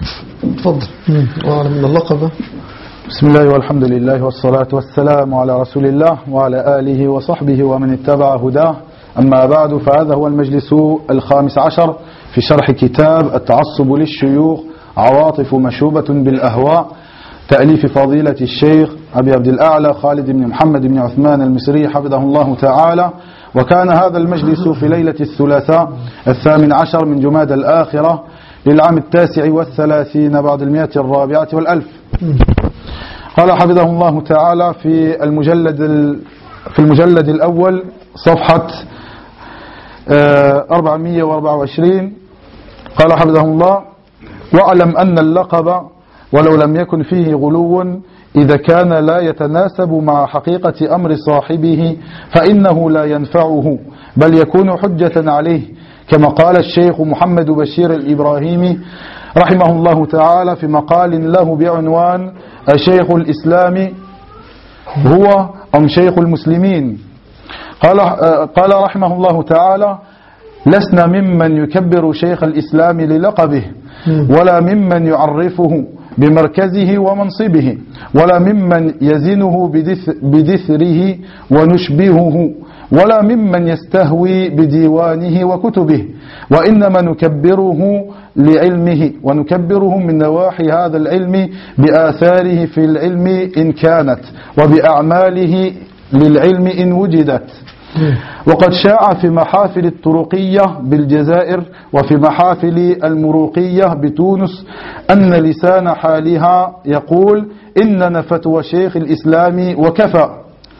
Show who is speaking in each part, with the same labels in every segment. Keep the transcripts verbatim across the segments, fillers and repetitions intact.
Speaker 1: تفضل. وعلى من اللقب.
Speaker 2: بسم الله والحمد لله والصلاة والسلام على رسول الله وعلى آله وصحبه ومن اتبع هداه. أما بعد، فهذا هو المجلس الخامس عشر في شرح كتاب التعصب للشيوخ، عواطف مشوبة بالأهواء، تأليف فضيلة الشيخ أبي عبد الأعلى خالد بن محمد بن عثمان المصري حفظه الله تعالى. وكان هذا المجلس في ليلة الثلاثاء الثامن عشر من جماد الآخرة للعام التاسع والثلاثين بعد المئة الرابعة والألف. قال حفظه الله تعالى في المجلد في المجلد الأول صفحة أربعمئة وأربعة وعشرين، قال حفظه الله: واعلم أن اللقب ولو لم يكن فيه غلو إذا كان لا يتناسب مع حقيقة أمر صاحبه فإنه لا ينفعه بل يكون حجة عليه، كما قال الشيخ محمد بشير الإبراهيمي رحمه الله تعالى في مقال له بعنوان الشيخ الإسلام هو أم شيخ المسلمين. قال, قال رحمه الله تعالى: لسنا ممن يكبر شيخ الإسلام للقبه، ولا ممن يعرفه بمركزه ومنصبه، ولا ممن يزنه بدثره ونشبهه، ولا ممن يستهوي بديوانه وكتبه، وإنما نكبره لعلمه، ونكبره من نواحي هذا العلم بآثاره في العلم إن كانت، وبأعماله للعلم إن وجدت. وقد شاع في محافل الطرقية بالجزائر وفي محافل المروقية بتونس أن لسان حالها يقول إننا فتوى شيخ الإسلام وكفى،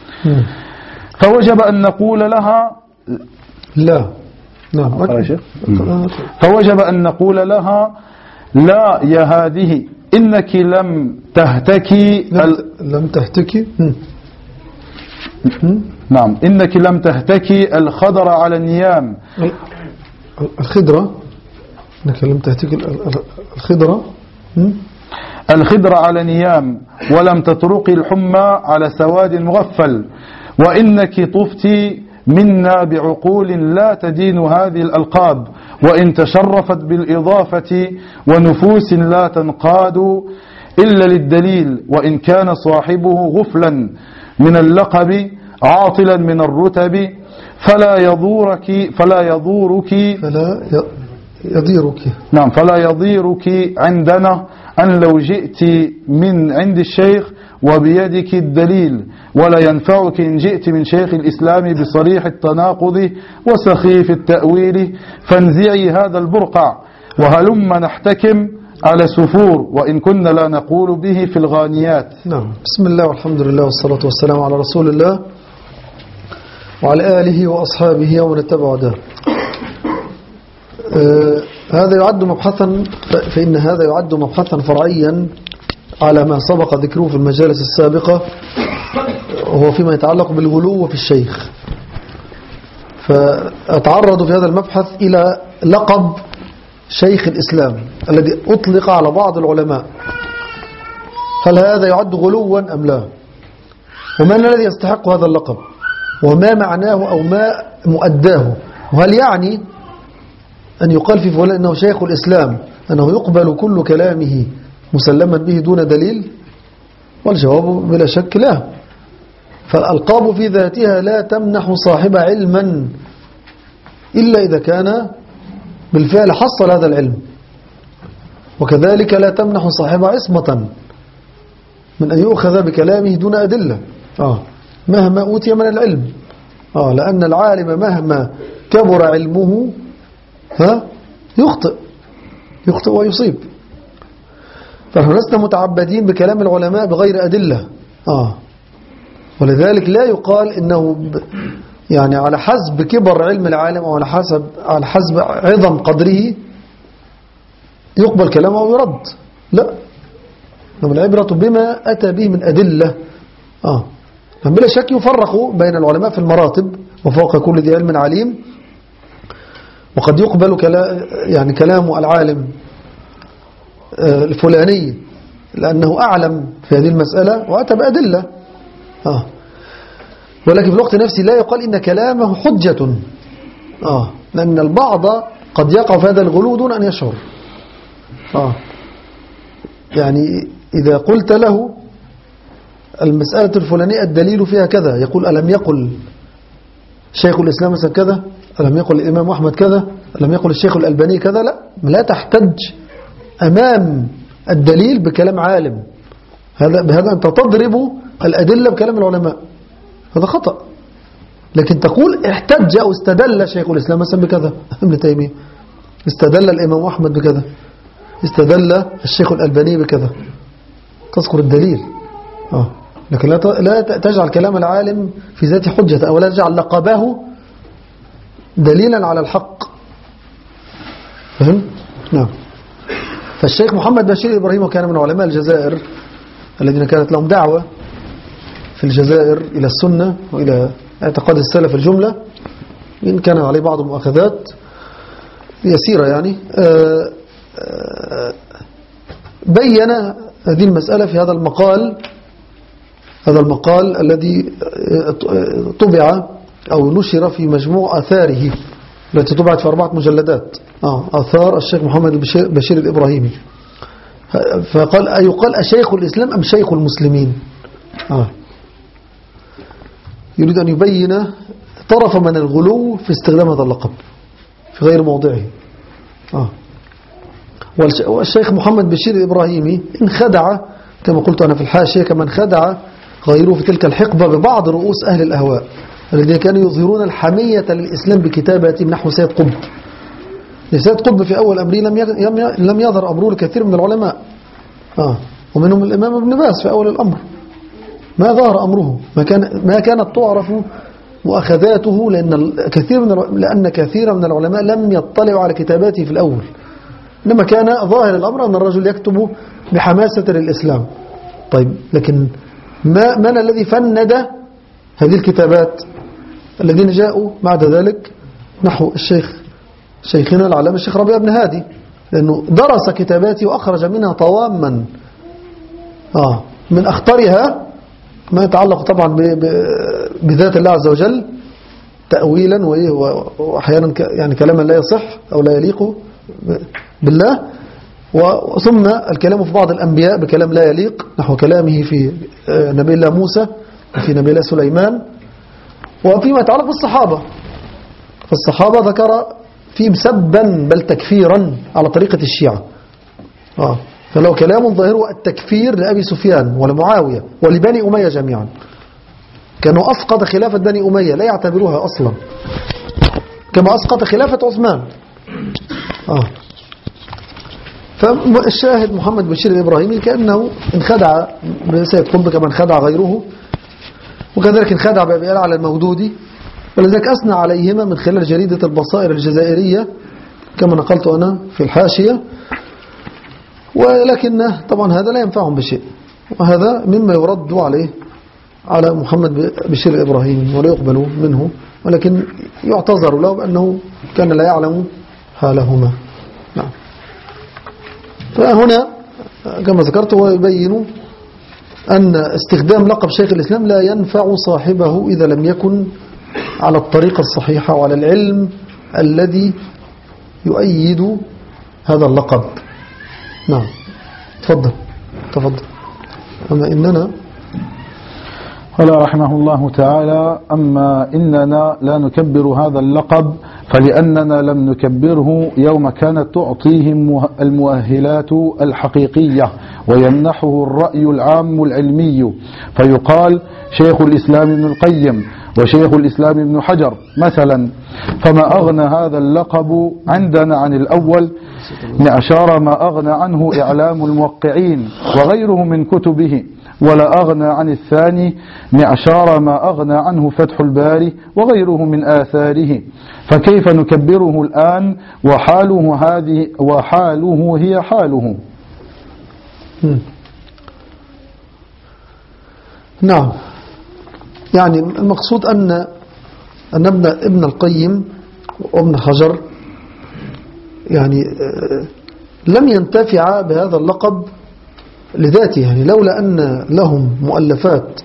Speaker 2: فوجب أن نقول لها
Speaker 1: لا نعم
Speaker 2: فوجب أن نقول لها لا يا هذه إنك لم تهتكي
Speaker 1: لم, لم تهتكي
Speaker 2: نعم إنك لم تهتكي الخضر على النيام.
Speaker 1: الخضرة إنك لم تهتكي الخضرة
Speaker 2: الخضر على نيام، ولم تطرقي الحمى على سواد مغفل، وإنك طفتي منا بعقول لا تدين هذه الألقاب، وإن تشرفت بالإضافة ونفوس لا تنقاد إلا للدليل، وإن كان صاحبه غفلا من اللقب عاطلا من الرتب، فلا يضورك فلا يضورك
Speaker 1: فلا يضيرك
Speaker 2: نعم فلا يضيرك عندنا أن لو جئت من عند الشيخ وبيدك الدليل، ولا ينفعك إن جئت من شيخ الإسلام بصريح التناقض وسخيف التأويل، فانزعي هذا البرقع وهلم نحتكم على سفور، وإن كنا لا نقول به في الغانيات.
Speaker 1: نعم. بسم الله والحمد لله والصلاة والسلام على رسول الله وعلى آله وأصحابه ومن اتبع هداه. آه هذا يعد مبحثا، فإن هذا يعد مبحثا فرعيا على ما سبق ذكره في المجالس السابقة، وهو فيما يتعلق بالغلو في الشيخ. فأتعرض في هذا المبحث إلى لقب شيخ الإسلام الذي أطلق على بعض العلماء، هل هذا يعد غلوا أم لا؟ ومن الذي يستحق هذا اللقب؟ وما معناه أو ما مؤداه؟ وهل يعني أن يقال في فلان أنه شيخ الإسلام أنه يقبل كل كلامه مسلما به دون دليل؟ والجواب بلا شك لا. فالألقاب في ذاتها لا تمنح صاحب علما إلا إذا كان بالفعل حصل هذا العلم، وكذلك لا تمنح صاحب عصمة من أن يؤخذ بكلامه دون أدلة آه مهما أوتي من العلم، آه لأن العالم مهما كبر علمه ها يخطئ يخطئ ويصيب. فنحن لسنا متعبدين بكلام العلماء بغير أدلة آه ولذلك لا يقال إنه يعني على حسب كبر علم العالم أو على حسب على حسب عظم قدره يقبل كلامه أو يرد، لا. إنما العبرة بما أتى به من أدلة. آه بلا شك يفرق بين العلماء في المراتب، وفوق كل ذي علم عليم، وقد يقبل كلا يعني كلام العالم الفلاني لأنه أعلم في هذه المسألة وأتى بأدلة آه ولكن في الوقت نفسه لا يقال إن كلامه حجة آه لأن البعض قد يقع في هذا الغلو دون أن يشعر آه يعني إذا قلت له المسألة الفلانية الدليل فيها كذا، يقول ألم يقل شيخ الإسلام مثلا كذا، ألم يقل الإمام أحمد كذا، ألم يقل الشيخ الألباني كذا، لا لا تحتج أمام الدليل بكلام عالم. هذا بهذا أنت تضرب الأدلة بكلام العلماء، هذا خطأ. لكن تقول احتج أو استدل شيخ الإسلام مثلا بكذا، ابن تيمية استدل الإمام أحمد بكذا، استدل الشيخ الألباني بكذا، تذكر الدليل. آه. لكن لا تجعل كلام العالم في ذات حجة، أو لا تجعل لقبه دليلا على الحق. فهم؟ نعم. فالشيخ محمد بشير إبراهيم كان من علماء الجزائر الذين كانت لهم دعوة في الجزائر إلى السنة وإلى اعتقاد السلف الجملة، إن كان عليه بعض المؤاخذات يسيرة يعني. آآ آآ بين هذه المسألة في هذا المقال هذا المقال الذي طبع أو نشر في مجموع آثاره التي طبعت في أربعة مجلدات، آه آثار الشيخ محمد بشير الإبراهيمي. فقال أيقال أشيخ الإسلام أم شيخ المسلمين؟ آه يريد أن يبين طرف من الغلو في استخدام هذا اللقب في غير موضعه. آه والشيخ محمد بشير الإبراهيمي انخدع كما قلت أنا في الحاشية، كما انخدع غيره في تلك الحقبة ببعض رؤوس أهل الأهواء الذين كانوا يظهرون الحمية للإسلام بكتاباتهم نحو سيد قطب. سيد قطب في أول أمره لم لم يظهر أمره لكثير من العلماء، آه ومنهم الإمام ابن باز في أول الأمر ما ظهر أمره، ما كان ما كانت تعرف مؤاخذاته، لأن كثير من لأن كثير من العلماء لم يطلعوا على كتاباته في الأول، إنما كان ظاهر الأمر أن الرجل يكتب بحماسة للإسلام. طيب لكن ما من الذي فند هذه الكتابات؟ الذين جاءوا بعد ذلك نحو الشيخ شيخنا العلامة الشيخ ربيع بن هادي، لأنه درس كتاباته وأخرج منها طواما آه من أخطرها ما يتعلق طبعا بذات الله عز وجل تأويلا وأحيانا يعني كلاما لا يصح أو لا يليق بالله، وثم الكلام في بعض الأنبياء بكلام لا يليق نحو كلامه في نبي الله موسى وفي نبي الله سليمان، وفيما يتعلق بالصحابة فالصحابة ذكر فيهم سبا بل تكفيرا على طريقة الشيعة. آه. فلو كلام ظاهره التكفير لأبي سفيان ولمعاوية ولبني أمية جميعا، كانوا أسقط خلافة بني أمية لا يعتبروها أصلا، كما أسقط خلافة عثمان. آه. فالشاهد محمد بشير الإبراهيمي كأنه انخدع بسيد قطب كما انخدع غيره، وكذلك انخدع بأبي على المودودي، ولذلك أثنى عليهما من خلال جريدة البصائر الجزائرية كما نقلت أنا في الحاشية، ولكن طبعا هذا لا ينفعهم بشيء، وهذا مما يرد عليه على محمد بشير الإبراهيمي ولا يقبل منه، ولكن يعتذر له بأنه كان لا يعلم حالهما. نعم. فهنا كما ذكرت هو يبين أن استخدام لقب شيخ الإسلام لا ينفع صاحبه إذا لم يكن على الطريقة الصحيحة وعلى العلم الذي يؤيد هذا اللقب. نعم تفضل تفضل. أما إننا
Speaker 2: قال رحمه الله تعالى: أما إننا لا نكبر هذا اللقب فلأننا لم نكبره يوم كانت تعطيه المؤهلات الحقيقية ويمنحه الرأي العام العلمي، فيقال شيخ الإسلام ابن القيم وشيخ الإسلام ابن حجر مثلا، فما أغنى هذا اللقب عندنا عن الأول معشار ما أغنى عنه إعلام الموقعين وغيره من كتبه، ولا أغنى عن الثاني معشار ما أغنى عنه فتح الباري وغيره من آثاره، فكيف نكبره الآن وحاله هذه وحاله هي حاله؟
Speaker 1: نعم. يعني المقصود أن أن ابن ابن القيم وابن حجر يعني لم ينتفع بهذا اللقب لذاته، يعني لولا أن لهم مؤلفات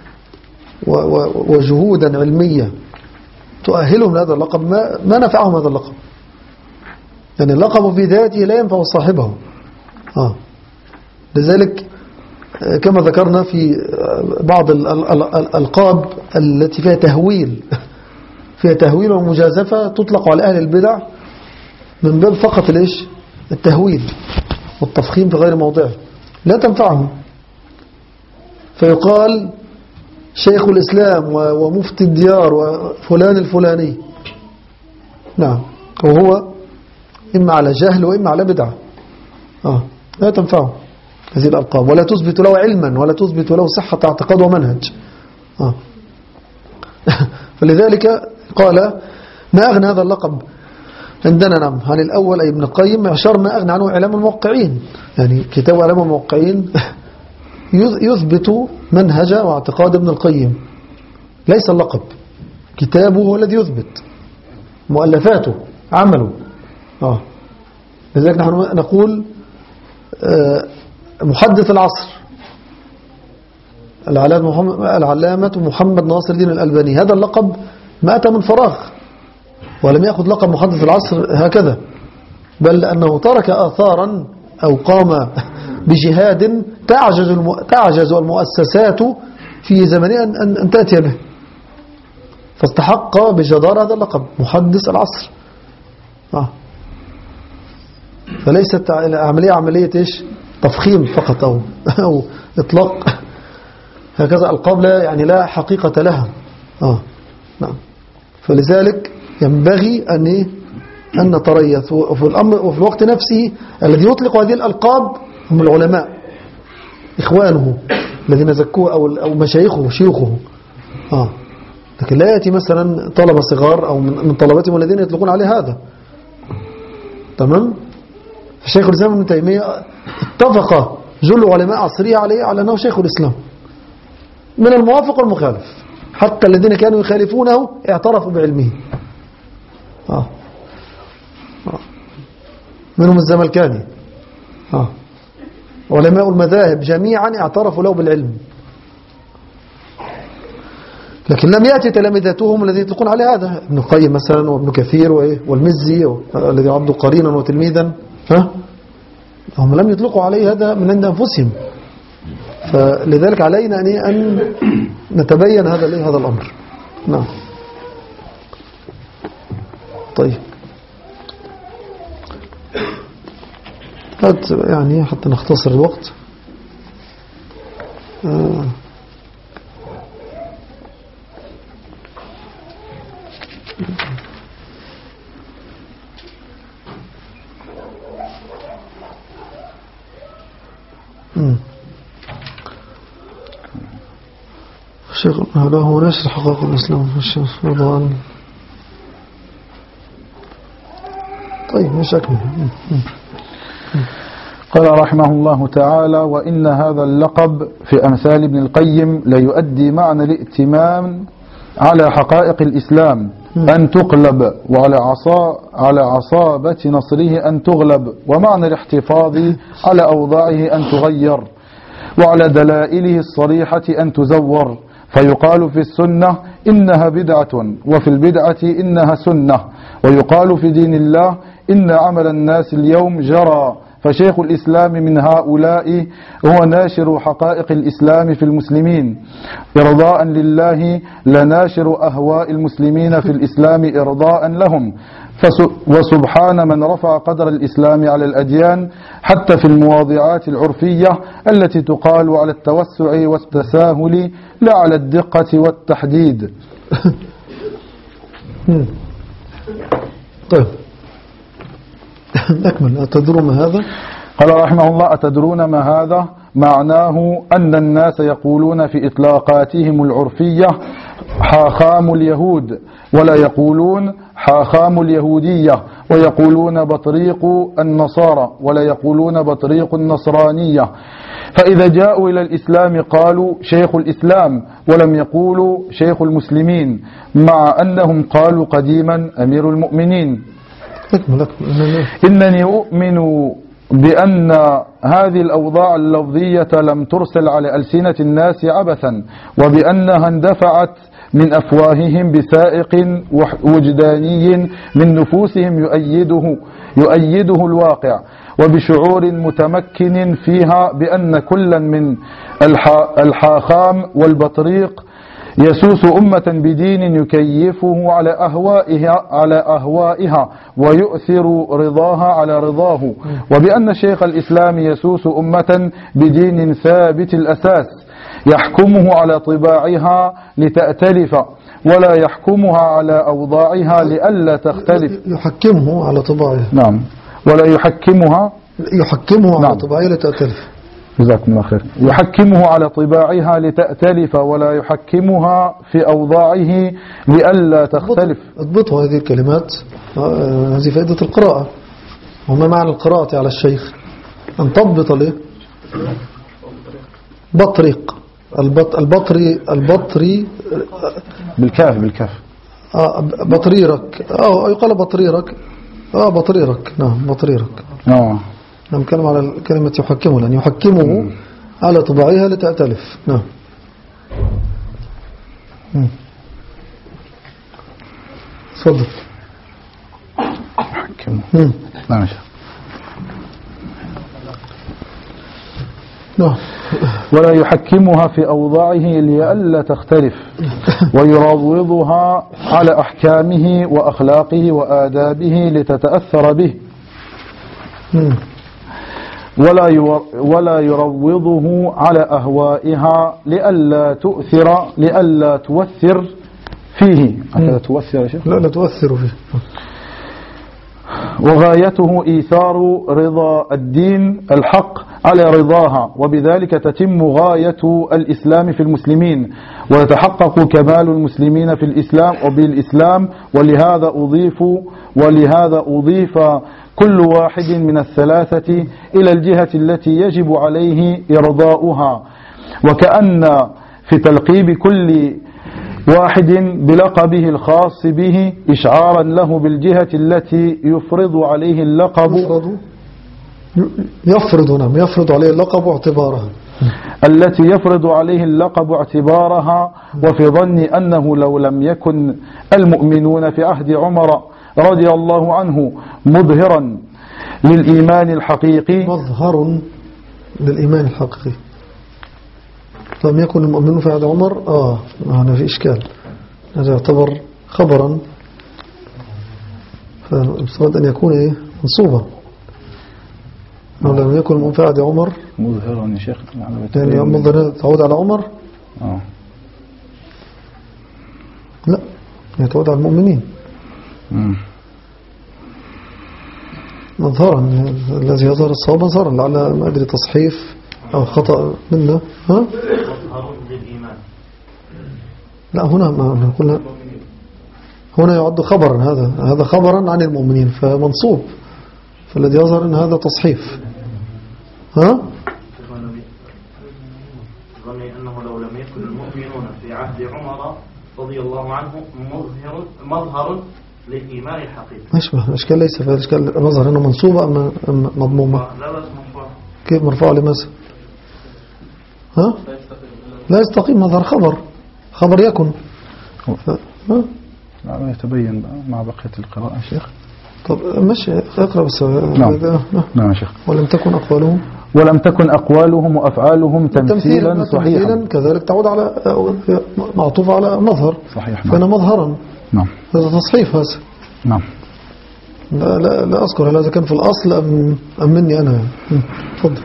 Speaker 1: وجهودا علمية تؤهلهم لهذا اللقب ما, ما نفعهم هذا اللقب. يعني اللقب في ذاته لا ينفع صاحبه، آه لذلك كما ذكرنا في بعض الألقاب التي فيها تهويل فيها تهويل ومجازفة تطلق على أهل البدع من باب فقط ليش التهويل والتفخيم في غير موضعه لا تنفعهم، فيقال شيخ الإسلام ومفتي الديار وفلان الفلاني، نعم، وهو إما على جهل وإما على بدعة. آه. لا تنفعه هذه الألقاب، ولا تثبت له علما ولا تثبت له صحة اعتقاد ومنهج. آه. فلذلك قال ما أغنى هذا اللقب عندنا نعم عن الأول أي ابن القيم معشر ما أغنى عنه إعلام الموقعين، يعني كتاب إعلام الموقعين يثبت منهج واعتقاد ابن القيم، ليس اللقب، كتابه هو الذي يثبت، مؤلفاته عمله. آه. لذلك نحن نقول آه محدث العصر العلامة محمد ناصر الدين الألباني، هذا اللقب ما أتى من فراغ، ولم يأخذ لقب محدث العصر هكذا، بل أنه ترك آثارا أو قام بجهاد تعجز, الم... تعجز المؤسسات في زمنه أن... أن تأتي به، فاستحق بجدارة هذا اللقب محدث العصر. آه. فليست عملية عملية إيش تفخيم فقط أو, أو إطلاق هكذا ألقاب لا يعني لا حقيقة لها. آه. نعم. فلذلك ينبغي أن أن نتريث، وفي الأمر وفي الوقت نفسه الذي يطلق هذه الألقاب هم العلماء إخوانه الذين زكوه أو أو مشايخه شيوخه. آه. لكن لا يأتي مثلا طلبة صغار أو من طلبتهم الذين يطلقون عليه هذا. تمام. الشيخ الإسلام ابن تيمية اتفق جل علماء عصره عليه على أنه شيخ الإسلام من الموافق والمخالف، حتى الذين كانوا يخالفونه اعترفوا بعلمه. آه. آه. منهم الزملكاني. آه. علماء المذاهب جميعا اعترفوا له بالعلم، لكن لم يأتي تلامذتهم الذين يطلقون عليه هذا، ابن القيم مثلا وابن كثير والمزي الذي عبد قرينا وتلميذا، ها؟ هم لم يطلقوا عليه هذا من عند أنفسهم، فلذلك علينا أن نتبين هذا هذا الأمر. نعم. طيب يعني حتى نختصر الوقت. آه. الشيخ هذا هو نشر حقائق الإسلام الشيخ رضوان. طيب مش أكمل.
Speaker 2: قال رحمه الله تعالى: وإن هذا اللقب في أمثال ابن القيم ليؤدي معنى الائتمام على حقائق الإسلام أن تقلب، وعلى عصا على عصابة نصره أن تغلب، ومعنى الاحتفاظ على أوضاعه أن تغير، وعلى دلائله الصريحة أن تزور، فيقال في السنة إنها بدعة، وفي البدعة إنها سنة، ويقال في دين الله إن عمل الناس اليوم جرى. فشيخ الإسلام من هؤلاء هو ناشر حقائق الإسلام في المسلمين إرضاء لله، لناشر أهواء المسلمين في الإسلام إرضاء لهم. وسبحان من رفع قدر الإسلام على الأديان حتى في المواضعات العرفية التي تقال على التوسع والتساهل لا على الدقة والتحديد.
Speaker 1: طيب نكمل. أتدرون ما هذا؟
Speaker 2: قال رحمه الله: أتدرون ما هذا؟ معناه أن الناس يقولون في إطلاقاتهم العرفية حاخام اليهود، ولا يقولون حاخام اليهودية، ويقولون بطريق النصارى، ولا يقولون بطريق النصرانية. فإذا جاءوا إلى الإسلام قالوا شيخ الإسلام، ولم يقولوا شيخ المسلمين، مع أنهم قالوا قديما أمير المؤمنين. إنني أؤمن بأن هذه الأوضاع اللفظية لم ترسل على ألسنة الناس عبثا، وبأنها اندفعت من أفواههم بسائق وجداني من نفوسهم يؤيده, يؤيده الواقع، وبشعور متمكن فيها بأن كلا من الحاخام والبطريق يسوس أمة بدين يكيفه على أهوائها, على أهوائها ويؤثر رضاها على رضاه، وبأن شيخ الإسلام يسوس أمة بدين ثابت الأساس يحكمه على طباعها لتأتلف ولا يحكمها على أوضاعها لئلا تختلف.
Speaker 1: يحكمه على طباعها.
Speaker 2: نعم. ولا يحكمها
Speaker 1: يحكمه على
Speaker 2: نعم.
Speaker 1: طباعها لتأتلف.
Speaker 2: جزاكم الله خير. يحكمه على طباعها لتأتلف ولا يحكمها في أوضاعه لئلا تختلف.
Speaker 1: اضبطوا هذه الكلمات، هذه فائدة القراءة. وما معنى القراءة على الشيخ؟ أن تضبط له بطريق البط البطري البطري
Speaker 2: بالكاف بالكاف
Speaker 1: آه بطريرك اه يقال بطريرك اه بطريرك نعم بطريرك
Speaker 2: اه
Speaker 1: نعم. نتكلم على كلمة يحكمه، لأن يحكمه مم. على طباعها لتأتلف. نعم. تفضل.
Speaker 2: يحكمه. نعم.
Speaker 1: نعم.
Speaker 2: ولا يحكمها في أوضاعه لئلا تختلف ويروضها على أحكامه وأخلاقه وآدابه لتتأثر به. ولا ولا يروضه على أهوائها لئلا تؤثر لئلا تؤثر فيه. هكذا تؤثر يا شيخ؟
Speaker 1: لا لا تؤثر فيه.
Speaker 2: وغايته إيثار رضا الدين الحق على رضاها، وبذلك تتم غاية الإسلام في المسلمين ويتحقق كمال المسلمين في الإسلام وبالإسلام. ولهذا أضيف ولهذا أضيف كل واحد من الثلاثة إلى الجهة التي يجب عليه إرضاؤها، وكأن في تلقيب كل واحد بلقبه الخاص به إشعارا له بالجهة التي يفرض عليه اللقب
Speaker 1: يفرض, يفرض نعم يفرض عليه اللقب اعتبارها
Speaker 2: التي يفرض عليه اللقب اعتبارها. وفي ظني أنه لو لم يكن المؤمنون في عهد عمر رضي الله عنه مظهرا للإيمان الحقيقي
Speaker 1: مظهر للإيمان الحقيقي لم يكن المؤمنون في عهد عمر آه هنا في إشكال. هذا يعتبر خبرا، فالمفروض أن يكون إيه منصوبا. لم يكن المؤمنون في عهد عمر
Speaker 2: مظهرا يا شيخ،
Speaker 1: يعني مظهر تعود على عمر
Speaker 2: آه.
Speaker 1: لا تعود على المؤمنين.
Speaker 2: مم.
Speaker 1: مظهرا الذي يظهر الصواب مظهرا، لعل ما أدري تصحيف أو خطأ منا. ها؟ لا هنا ما قلنا هنا يعد خبرا، هذا هذا خبرا عن المؤمنين فمنصوب، فالذي يظهر أن هذا تصحيف. ها؟
Speaker 3: ظني أنه لو لم يكن المؤمنون في عهد عمر رضي الله عنه مظهر مظهر للإيمان الحقيقي.
Speaker 1: ماشي، الإشكال ليس في الإشكال مظهر أنه منصوبة أم مضمومة.
Speaker 3: لا بس مرفوع.
Speaker 1: كيف مرفوع لماذا؟ ها؟ لا يستقيم، مظهر خبر خبر يكن. ها؟
Speaker 2: لا يتبين مع بقية القراءة يا شيخ.
Speaker 1: طب ماشي اقرأ بس.
Speaker 2: نعم نعم يا شيخ.
Speaker 1: ولم تكن أقوالهم
Speaker 2: ولم تكن أقوالهم وأفعالهم تمثيلا صحيحا،
Speaker 1: كذلك تعود على معطوف على مظهر
Speaker 2: صحيح.
Speaker 1: كان مظهرا.
Speaker 2: نعم.
Speaker 1: هذا تصحيف هذا.
Speaker 2: نعم.
Speaker 1: لا لا, لا أذكر هل هذا كان في الأصل أم, أم مني أنا. تفضل.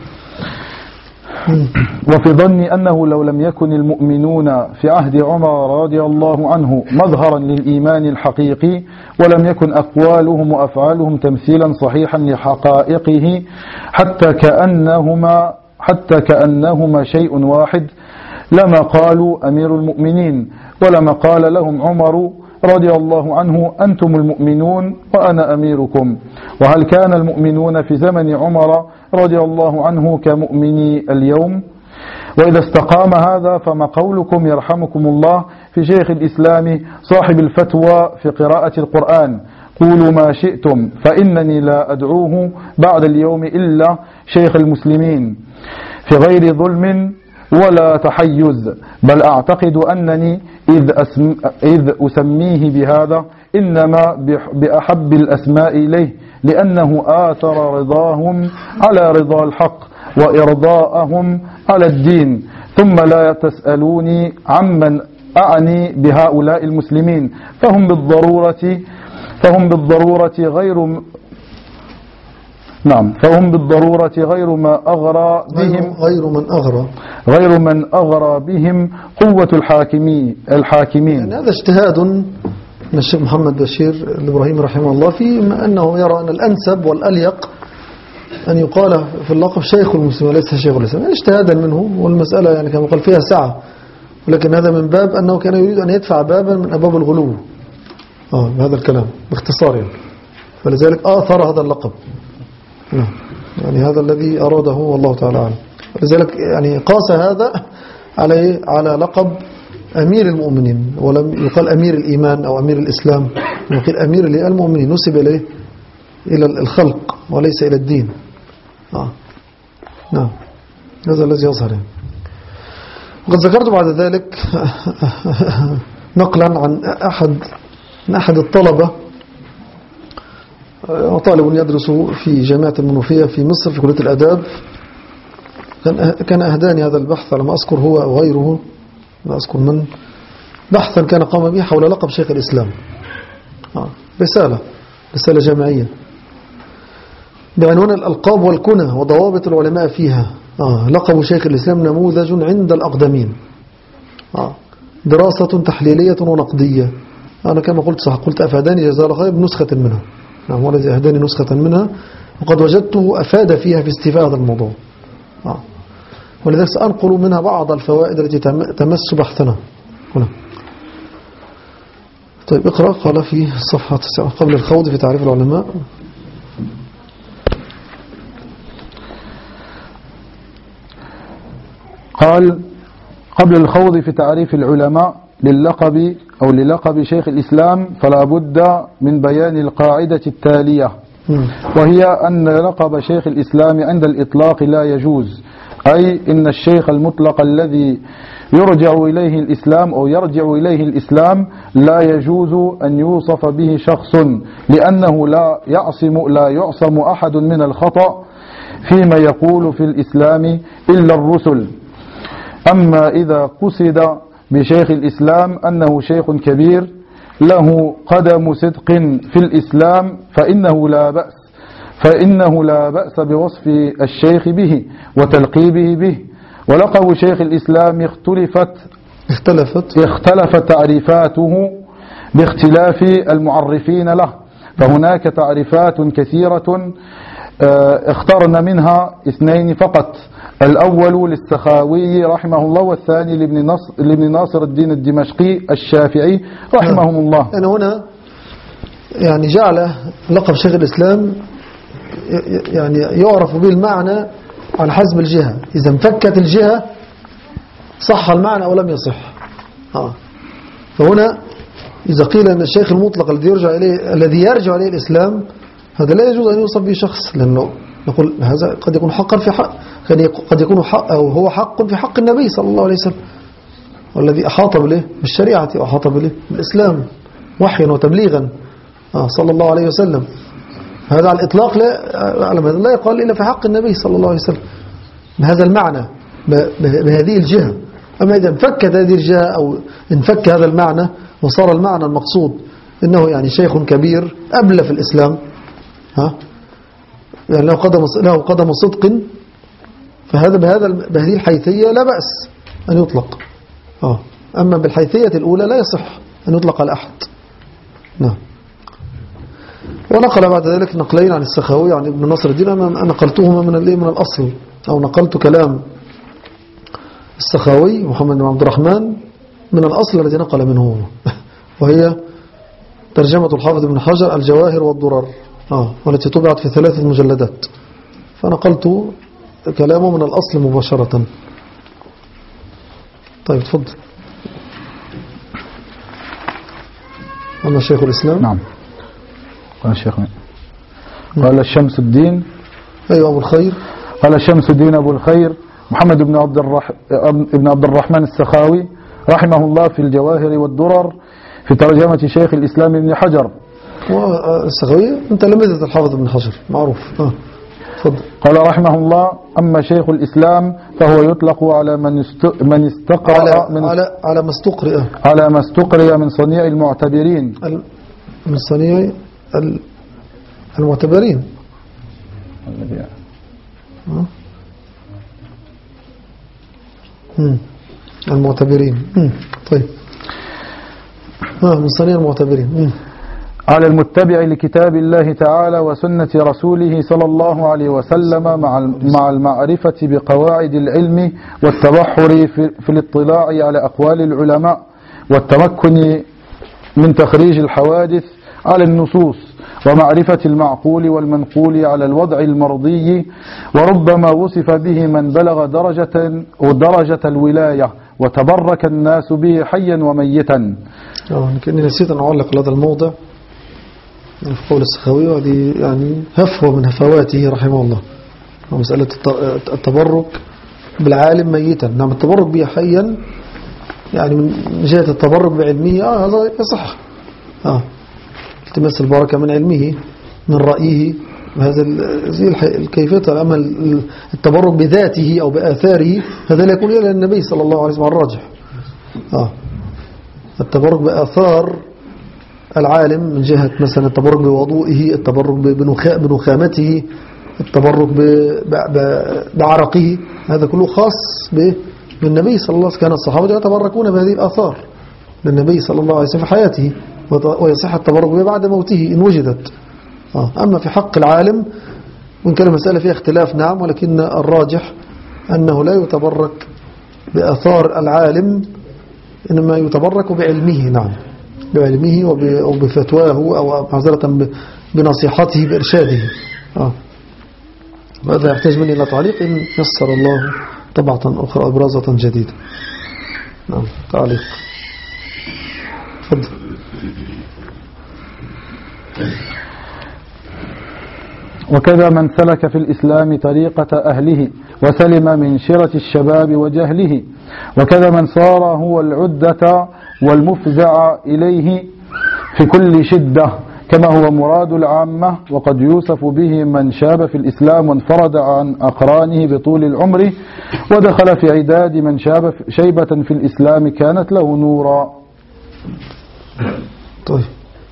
Speaker 2: وفي ظني أنه لو لم يكن المؤمنون في عهد عمر رضي الله عنه مظهرا للإيمان الحقيقي ولم يكن أقوالهم وأفعالهم تمثيلا صحيحا لحقائقه حتى كأنهما حتى كأنهما شيء واحد لما قالوا أمير المؤمنين ولما قال لهم عمر رضي الله عنه أنتم المؤمنون وأنا أميركم. وهل كان المؤمنون في زمن عمر رضي الله عنه كمؤمني اليوم؟ وإذا استقام هذا فما قولكم يرحمكم الله في شيخ الإسلام صاحب الفتوى في قراءة القرآن؟ قولوا ما شئتم فإنني لا أدعوه بعد اليوم إلا شيخ المسلمين في غير ظلم ولا تحيز، بل أعتقد أنني إذ, أسم إذ أسميه بهذا إنما بأحب الأسماء إليه لأنه آثر رضاهم على رضا الحق وإرضاءهم على الدين. ثم لا تسألوني عمن أعني بهؤلاء المسلمين، فهم بالضرورة فهم بالضرورة غير نعم فهم بالضرورة غير ما أغرى بهم
Speaker 1: غير من أغرى
Speaker 2: غير من أغرى بهم قوة الحاكمين الحاكمين
Speaker 1: يعني هذا اجتهاد من الشيخ محمد بشير الإبراهيم رحمه الله في أنه يرى أن الأنسب والأليق أن يقال في اللقب شيخ المسلمين وليس شيخ الإسلام، اجتهادا منه، والمسألة يعني كما قال فيها سعة، ولكن هذا من باب أنه كان يريد أن يدفع بابا من أبواب الغلو آه بهذا الكلام باختصار يعني. فلذلك آثر هذا اللقب نعم. يعني هذا الذي أراده والله تعالى عنه. لذلك يعني قاس هذا على على لقب أمير المؤمنين، ولم يقال أمير الإيمان أو أمير الإسلام، يقال أمير المؤمنين، نسب إليه إلى الخلق وليس إلى الدين آه. نعم هذا الذي يظهر يعني. وقد ذكرت بعد ذلك نقلا عن أحد من أحد الطلبة، طالب يدرس في جامعة المنوفية في مصر في كلية الآداب، كان أهداني هذا البحث على ما أذكر هو أو غيره لا أذكر من، بحثا كان قام به حول لقب شيخ الإسلام آه. رسالة رسالة جامعية بعنوان الألقاب والكنى وضوابط العلماء فيها آه. لقب شيخ الإسلام نموذج عند الأقدمين آه. دراسة تحليلية ونقدية. أنا كما قلت صح قلت أفاداني جزاه الله خير بنسخة منها نعم، والذي أهداني نسخة منها وقد وجدته أفاد فيها في استيفاء هذا الموضوع آه. ولذلك سأنقل منها بعض الفوائد التي تمس بحثنا هنا. طيب اقرأ. قال في الصفحة قبل الخوض في تعريف العلماء
Speaker 2: قال قبل الخوض في تعريف العلماء للقب أو للقب شيخ الإسلام فلا بد من بيان القاعدة التالية، وهي أن لقب شيخ الإسلام عند الإطلاق لا يجوز، أي إن الشيخ المطلق الذي يرجع إليه الإسلام أو يرجع إليه الإسلام لا يجوز أن يوصف به شخص، لأنه لا يعصم لا يعصم أحد من الخطأ فيما يقول في الإسلام إلا الرسل. أما إذا قصد بشيخ الإسلام أنه شيخ كبير له قدم صدق في الإسلام فإنه لا بأس فإنه لا بأس بوصف الشيخ به وتلقيبه به. ولقب شيخ الإسلام اختلفت
Speaker 1: اختلفت
Speaker 2: اختلفت تعريفاته باختلاف المعرفين له، فهناك تعريفات كثيرة اخترنا منها اثنين فقط، الأول للسخاوي رحمه الله والثاني لابن ناصر, لابن ناصر الدين الدمشقي الشافعي رحمهم الله.
Speaker 1: أنا هنا يعني جعل لقب شيخ الإسلام يعني يعرف به المعنى على حسب الجهة، إذا انفكت الجهة صح المعنى أو لم يصح آه. فهنا إذا قيل أن الشيخ المطلق الذي يرجع إليه الذي يرجع إليه الإسلام هذا لا يجوز أن يوصف به شخص، لأنه نقول هذا قد يكون حقا في حق قد يكون حق أو هو حق في حق النبي صلى الله عليه وسلم والذي أحاط به بالشريعة وأحاط به بالإسلام وحيا وتبليغا آه صلى الله عليه وسلم. هذا على الإطلاق لا لا يقال إلا في حق النبي صلى الله عليه وسلم بهذا المعنى بهذه الجهة. أما إذا انفكت هذه الجهة أو انفك هذا المعنى وصار المعنى المقصود إنه يعني شيخ كبير أبلى في الإسلام ها يعني له قدم له قدم صدق، فهذا بهذا بهذه الحيثية لا بأس أن يطلق آه. أما بالحيثية الأولى لا يصح أن يطلق على أحد نعم. ونقل بعد ذلك نقلين عن السخاوي عن ابن ناصر الدين، أنا نقلتهما من من الأصل أو نقلت كلام السخاوي محمد بن عبد الرحمن من الأصل الذي نقل منه وهي ترجمة الحافظ ابن حجر الجواهر والدرر آه. والتي طبعت في ثلاثة مجلدات، فنقلت كلامه من الأصل مباشرة. طيب تفضل. أما شيخ الإسلام
Speaker 2: نعم قال الشيخ قال الشمس الدين
Speaker 1: أيوة أبو الخير
Speaker 2: قال الشمس الدين أبو الخير محمد بن عبد الرح... ابن عبد الرحمن السخاوي رحمه الله في الجواهر والدرر في ترجمة شيخ الإسلام ابن حجر
Speaker 1: والسخاوي من تلامذة الحافظ ابن حجر معروف. اه تفضل.
Speaker 2: قال رحمه الله: أما شيخ الإسلام فهو يطلق على من است... من استقرأ
Speaker 1: على
Speaker 2: من
Speaker 1: على على ما استقرئ
Speaker 2: على ما استقرئ من صنيع المعتبرين
Speaker 1: ال- من صنيع ال- المعتبرين. آه. مم. المعتبرين. مم. طيب. اه من صنيع المعتبرين. مم.
Speaker 2: على المتبع لكتاب الله تعالى وسنة رسوله صلى الله عليه وسلم مع مع المعرفة بقواعد العلم والتبحر في, في الاطلاع على أقوال العلماء والتمكن من تخريج الحوادث على النصوص ومعرفة المعقول والمنقول على الوضع المرضي. وربما وصف به من بلغ درجة ودرجة الولاية وتبرك الناس به حيا وميتا.
Speaker 1: اه كأني نسيت أن أعلق على هذا الموضع في قول السخاوي، وهذه يعني هفوة من هفواته رحمه الله، ومسألة التبرك بالعالم ميتا. نعم التبرك به حيا يعني من جهة التبرك بعلمه اه هذا يصح. اه التماس البركة من علمه من رأيه، هذا الكيفية. أما التبرك بذاته أو بآثاره هذا لا يكون إلا النبي صلى الله عليه وسلم الراجح. آه التبرك بآثار العالم من جهة مثلا التبرك بوضوئه، التبرك بنخامته، التبرك بعرقه، هذا كله خاص بالنبي صلى الله عليه وسلم. كان الصحابة يتبركون بهذه الآثار للنبي صلى الله عليه وسلم في حياته، ويصح التبرك به بعد موته إن وجدت. أما في حق العالم وإن كان المسألة فيها اختلاف نعم، ولكن الراجح أنه لا يتبرك بآثار العالم، إنما يتبرك بعلمه. نعم بعلمه أو بفتواه أو معذرة بنصيحته بإرشاده. آه. هذا يحتاج مني إلى تعليق إن يسر الله طبعة أخرى إبرازة جديدة. نعم تعليق. تفضل.
Speaker 2: وكذا من سلك في الإسلام طريقة أهله وسلم من شرة الشباب وجهله، وكذا من صار هو العدة والمفزع إليه في كل شدة كما هو مراد العامة. وقد يوصف به من شاب في الإسلام وانفرد عن أقرانه بطول العمر ودخل في عداد من شاب شيبة في الإسلام كانت له نورا.
Speaker 1: طيب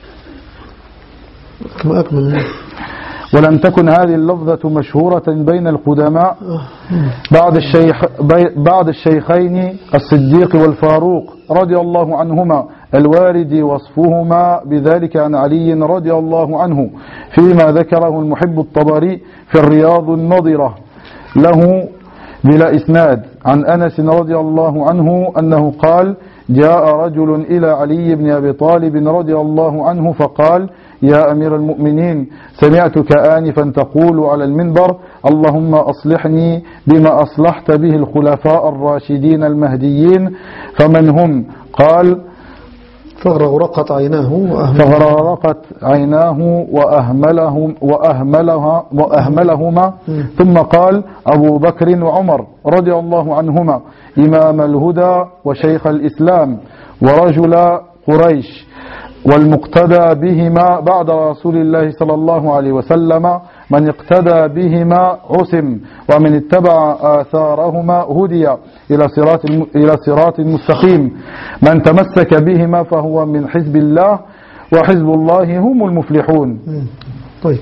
Speaker 1: كما أكمل.
Speaker 2: ولم تكن هذه اللفظة مشهورة بين القدماء بعد الشيخ بعد الشيخين الصديق والفاروق رضي الله عنهما الوارد وصفهما بذلك عن علي رضي الله عنه فيما ذكره المحب الطبري في الرياض النضرة له بلا إسناد عن أنس رضي الله عنه أنه قال: جاء رجل إلى علي بن أبي طالب رضي الله عنه فقال: يا أمير المؤمنين، سمعتك آنفا تقول على المنبر: اللهم أصلحني بما أصلحت به الخلفاء الراشدين المهديين، فمن هم؟ قال:
Speaker 1: فغرقت عيناه
Speaker 2: فغرقت عيناه وأهملهم وأهملها وأهملهما. ثم قال: أبو بكر وعمر رضي الله عنهما إمام الهدى وشيخ الإسلام ورجل قريش، والمقتدى بهما بعد رسول الله صلى الله عليه وسلم من اقتدى بهما عصم، ومن اتبع آثارهما هدي إلى صراط إلى صراط مستقيم، من تمسك بهما فهو من حزب الله، وحزب الله هم المفلحون.
Speaker 1: طيب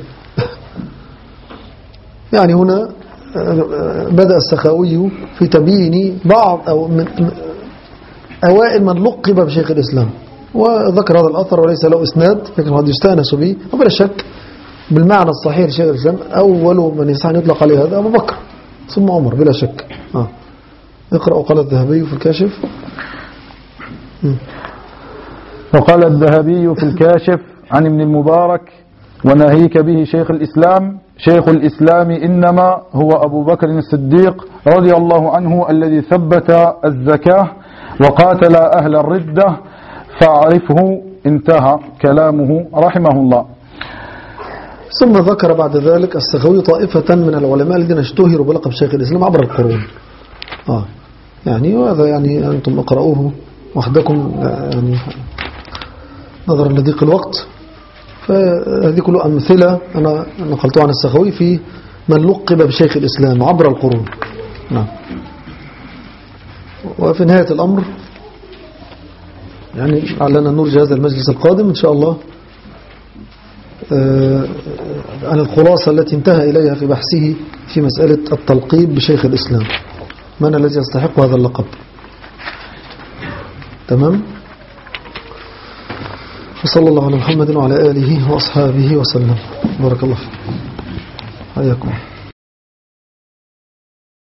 Speaker 1: يعني هنا بدأ السخاوي في تبيين بعض أو من أوائل من لقب بشيخ الإسلام، وذكر هذا الأثر وليس له إسناد لكن قد يستانس به، وبلا شك بالمعنى الصحيح لشيخ الإسلام أول من يستطيع أن يطلق عليه هذا أبو بكر ثم عمر بلا شك. آه. اقرأ. وقال الذهبي في الكاشف م.
Speaker 2: وقال الذهبي في الكاشف عن ابن المبارك: وناهيك به شيخ الإسلام، شيخ الإسلام إنما هو أبو بكر الصديق رضي الله عنه الذي ثبت الزكاة وقاتل أهل الردة فاعرفه. انتهى كلامه رحمه الله.
Speaker 1: ثم ذكر بعد ذلك السخاوي طائفة من العلماء الذين اشتهروا بلقب شيخ الإسلام عبر القرون. آه يعني وهذا يعني أنتم اقرأوه وحدكم يعني نظرا لضيق الوقت فهذه كلها أمثلة أنا نقلتها عن السخوي في من لقب بشيخ الإسلام عبر القرون. نعم. وفي نهاية الأمر يعني علينا نرجع هذا المجلس القادم إن شاء الله عن الخلاصة التي انتهى إليها في بحثه في مسألة التلقيب بشيخ الإسلام، من الذي يستحق هذا اللقب. تمام. وصلى الله على محمد وعلى آله وأصحابه وسلم. بارك الله فيكم. حياكم.